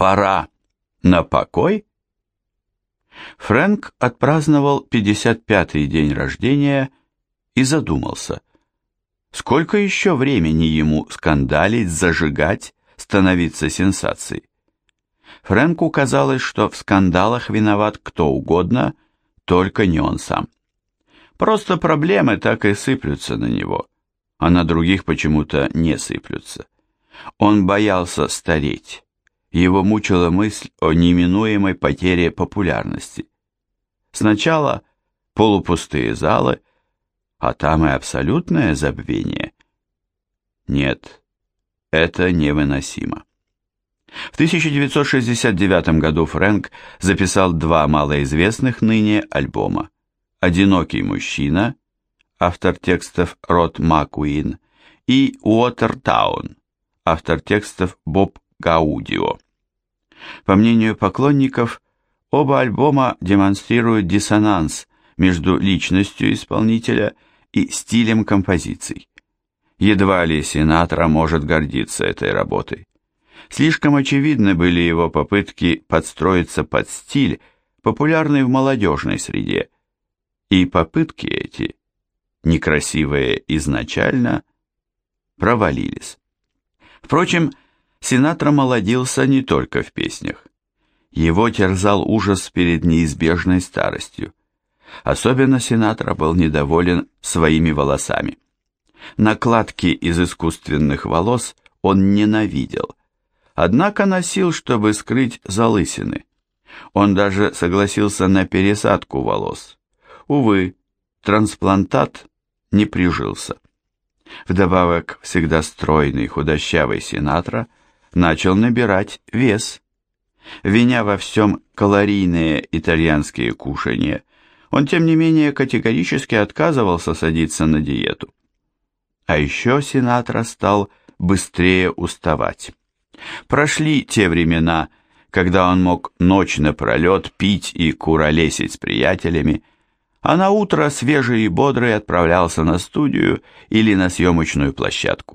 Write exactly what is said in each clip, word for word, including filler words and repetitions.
Пора на покой? Фрэнк отпраздновал пятьдесят пятый день рождения и задумался, сколько еще времени ему скандалить, зажигать, становиться сенсацией. Фрэнку казалось, что в скандалах виноват кто угодно, только не он сам. Просто проблемы так и сыплются на него, а на других почему-то не сыплются. Он боялся стареть. Его мучила мысль о неминуемой потере популярности. Сначала полупустые залы, а там и абсолютное забвение. Нет, это невыносимо. В тысяча девятьсот шестьдесят девятом году Фрэнк записал два малоизвестных ныне альбома: «Одинокий мужчина», автор текстов Род Маккуин, и «Уотертаун», автор текстов Боб Гаудио. По мнению поклонников, оба альбома демонстрируют диссонанс между личностью исполнителя и стилем композиций. Едва ли Синатра может гордиться этой работой. Слишком очевидны были его попытки подстроиться под стиль, популярный в молодежной среде, и попытки эти, некрасивые изначально, провалились. Впрочем, Синатра молодился не только в песнях. Его терзал ужас перед неизбежной старостью. Особенно Синатра был недоволен своими волосами. Накладки из искусственных волос он ненавидел, однако носил, чтобы скрыть залысины. Он даже согласился на пересадку волос. Увы, трансплантат не прижился. Вдобавок, всегда стройный худощавый Синатра начал набирать вес. Виня во всем калорийные итальянские кушанья, он, тем не менее, категорически отказывался садиться на диету. А еще Синатра стал быстрее уставать. Прошли те времена, когда он мог ночь напролет пить и куролесить с приятелями, а на утро свежий и бодрый отправлялся на студию или на съемочную площадку.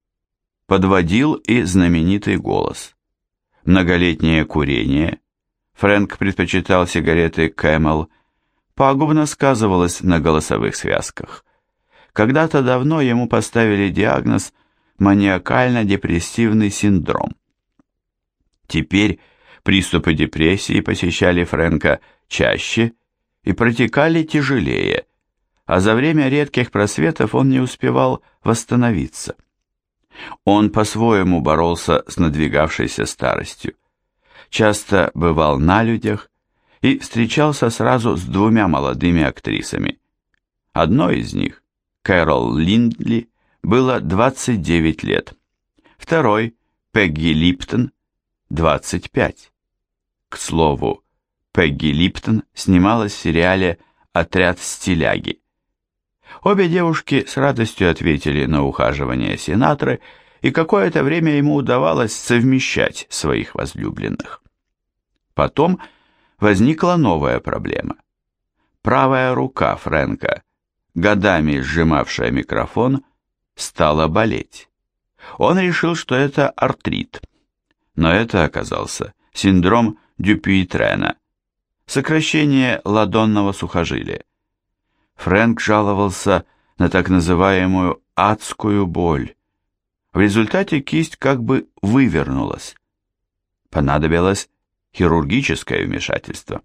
Подводил и знаменитый голос. Многолетнее курение, Фрэнк предпочитал сигареты Camel, пагубно сказывалось на голосовых связках. Когда-то давно ему поставили диагноз маниакально-депрессивный синдром. Теперь приступы депрессии посещали Фрэнка чаще и протекали тяжелее, а за время редких просветов он не успевал восстановиться. Он по-своему боролся с надвигавшейся старостью. Часто бывал на людях и встречался сразу с двумя молодыми актрисами. Одной из них, Кэрол Линдли, было двадцать девять лет, второй, Пегги Липтон, двадцать пять. К слову, Пегги Липтон снималась в сериале «Отряд стиляги». Обе девушки с радостью ответили на ухаживание Синатры, и какое-то время ему удавалось совмещать своих возлюбленных. Потом возникла новая проблема. Правая рука Фрэнка, годами сжимавшая микрофон, стала болеть. Он решил, что это артрит, но это оказался синдром Дюпюи-Трена, сокращение ладонного сухожилия. Фрэнк жаловался на так называемую адскую боль. В результате кисть как бы вывернулась. Понадобилось хирургическое вмешательство.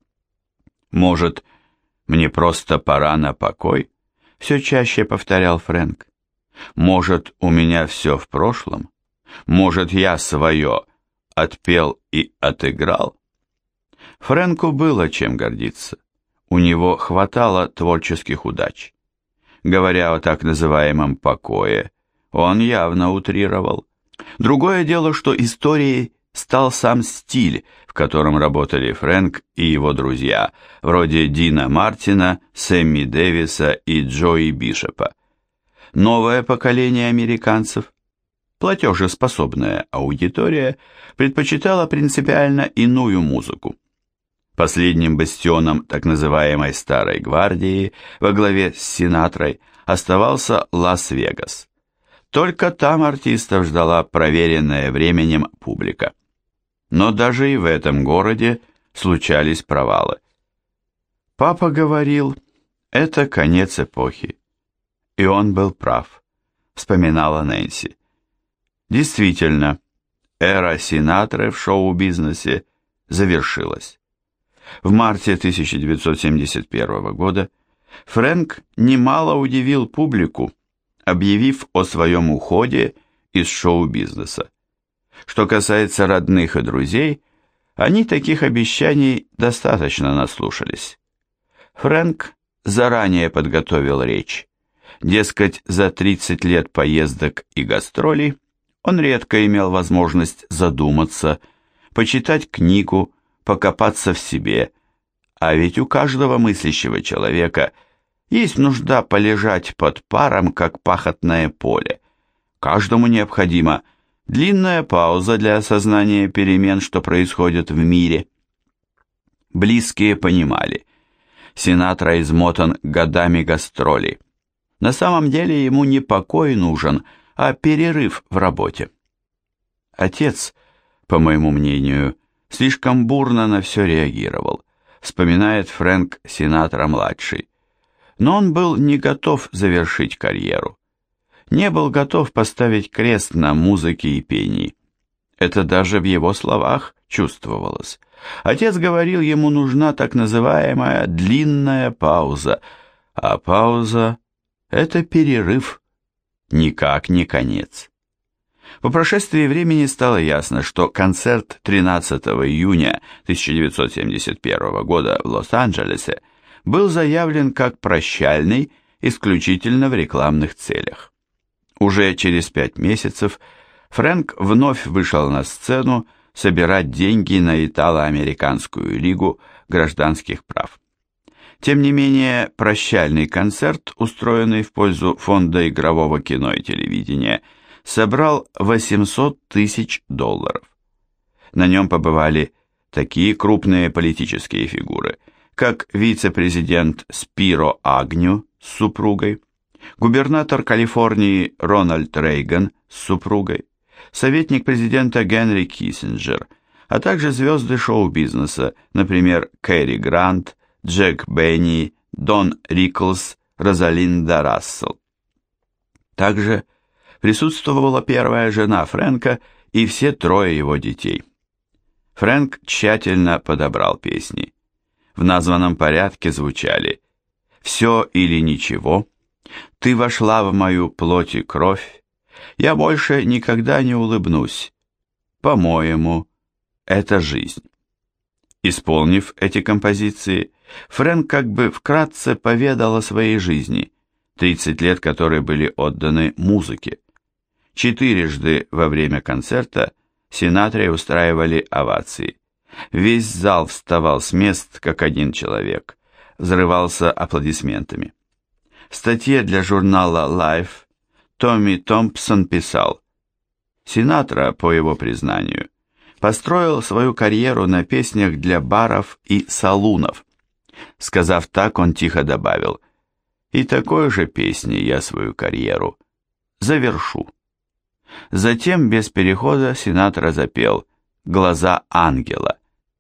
«Может, мне просто пора на покой?» — все чаще повторял Фрэнк. «Может, у меня все в прошлом? Может, я свое отпел и отыграл?» Фрэнку было чем гордиться. У него хватало творческих удач. Говоря о так называемом покое, он явно утрировал. Другое дело, что историей стал сам стиль, в котором работали Фрэнк и его друзья, вроде Дина Мартина, Сэмми Дэвиса и Джои Бишопа. Новое поколение американцев, платежеспособная аудитория, предпочитала принципиально иную музыку. Последним бастионом так называемой «Старой гвардии» во главе с Синатрой оставался Лас-Вегас. Только там артистов ждала проверенная временем публика. Но даже и в этом городе случались провалы. Папа говорил, это конец эпохи. И он был прав, вспоминала Нэнси. Действительно, эра Синатры в шоу-бизнесе завершилась. В марте тысяча девятьсот семьдесят первого года Фрэнк немало удивил публику, объявив о своем уходе из шоу-бизнеса. Что касается родных и друзей, они таких обещаний достаточно наслушались. Фрэнк заранее подготовил речь. Дескать, за тридцать лет поездок и гастролей он редко имел возможность задуматься, почитать книгу, покопаться в себе, а ведь у каждого мыслящего человека есть нужда полежать под паром, как пахотное поле. Каждому необходима длинная пауза для осознания перемен, что происходит в мире. Близкие понимали, Синатра измотан годами гастролей. На самом деле ему не покой нужен, а перерыв в работе. Отец, по моему мнению, слишком бурно на все реагировал, вспоминает Фрэнк Синатра-младший. Но он был не готов завершить карьеру. Не был готов поставить крест на музыке и пении. Это даже в его словах чувствовалось. Отец говорил, ему нужна так называемая длинная пауза, а пауза – это перерыв, никак не конец. По прошествии времени стало ясно, что концерт тринадцатого июня тысяча девятьсот семьдесят первого года в Лос-Анджелесе был заявлен как прощальный исключительно в рекламных целях. Уже через пять месяцев Фрэнк вновь вышел на сцену собирать деньги на Итало-Американскую лигу гражданских прав. Тем не менее, прощальный концерт, устроенный в пользу Фонда игрового кино и телевидения, собрал восемьсот тысяч долларов. На нем побывали такие крупные политические фигуры, как вице-президент Спиро Агню с супругой, губернатор Калифорнии Рональд Рейган с супругой, советник президента Генри Киссинджер, а также звезды шоу-бизнеса, например, Кэрри Грант, Джек Бенни, Дон Риклс, Розалинда Рассел. Также присутствовала первая жена Фрэнка и все трое его детей. Фрэнк тщательно подобрал песни. В названном порядке звучали «Все или ничего», «Ты вошла в мою плоть и кровь», «Я больше никогда не улыбнусь», «По-моему, это жизнь». Исполнив эти композиции, Фрэнк как бы вкратце поведал о своей жизни, тридцать лет которой были отданы музыке. Четырежды во время концерта Синатре устраивали овации. Весь зал вставал с мест, как один человек, взрывался аплодисментами. В статье для журнала Life Томми Томпсон писал: Синатра, по его признанию, построил свою карьеру на песнях для баров и салунов. Сказав так, он тихо добавил: «И такой же песней я свою карьеру завершу». Затем, без перехода, Синатра запел «Глаза ангела»,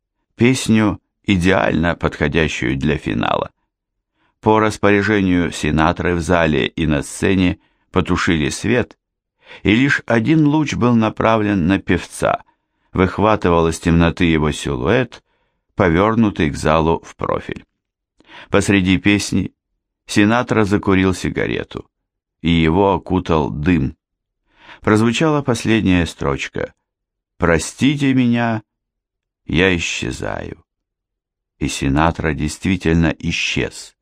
песню, идеально подходящую для финала. По распоряжению Синатры в зале и на сцене потушили свет, и лишь один луч был направлен на певца, выхватывал из темноты его силуэт, повернутый к залу в профиль. Посреди песни Синатра закурил сигарету, и его окутал дым. Прозвучала последняя строчка: «Простите меня, я исчезаю». И Синатра действительно исчез.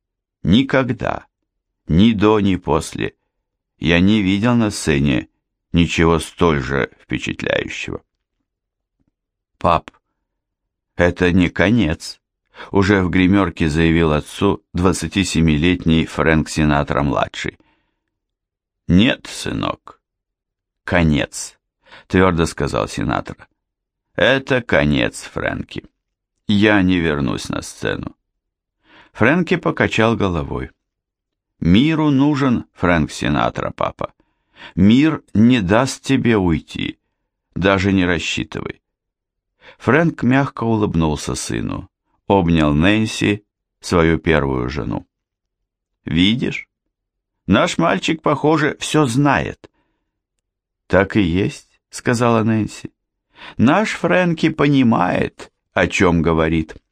Никогда, ни до, ни после, я не видел на сцене ничего столь же впечатляющего. «Пап, это не конец», — уже в гримерке заявил отцу двадцатисемилетний Фрэнк Синатра-младший. «Нет, сынок, конец», — твердо сказал Синатра. «Это конец, Фрэнки. Я не вернусь на сцену». Фрэнки покачал головой. «Миру нужен Фрэнк Синатра, папа. Мир не даст тебе уйти, даже не рассчитывай. Фрэнк мягко улыбнулся сыну, обнял Нэнси, свою первую жену. «Видишь? Наш мальчик, похоже, все знает». «Так и есть», — сказала Нэнси. «Наш Фрэнки понимает, о чем говорит».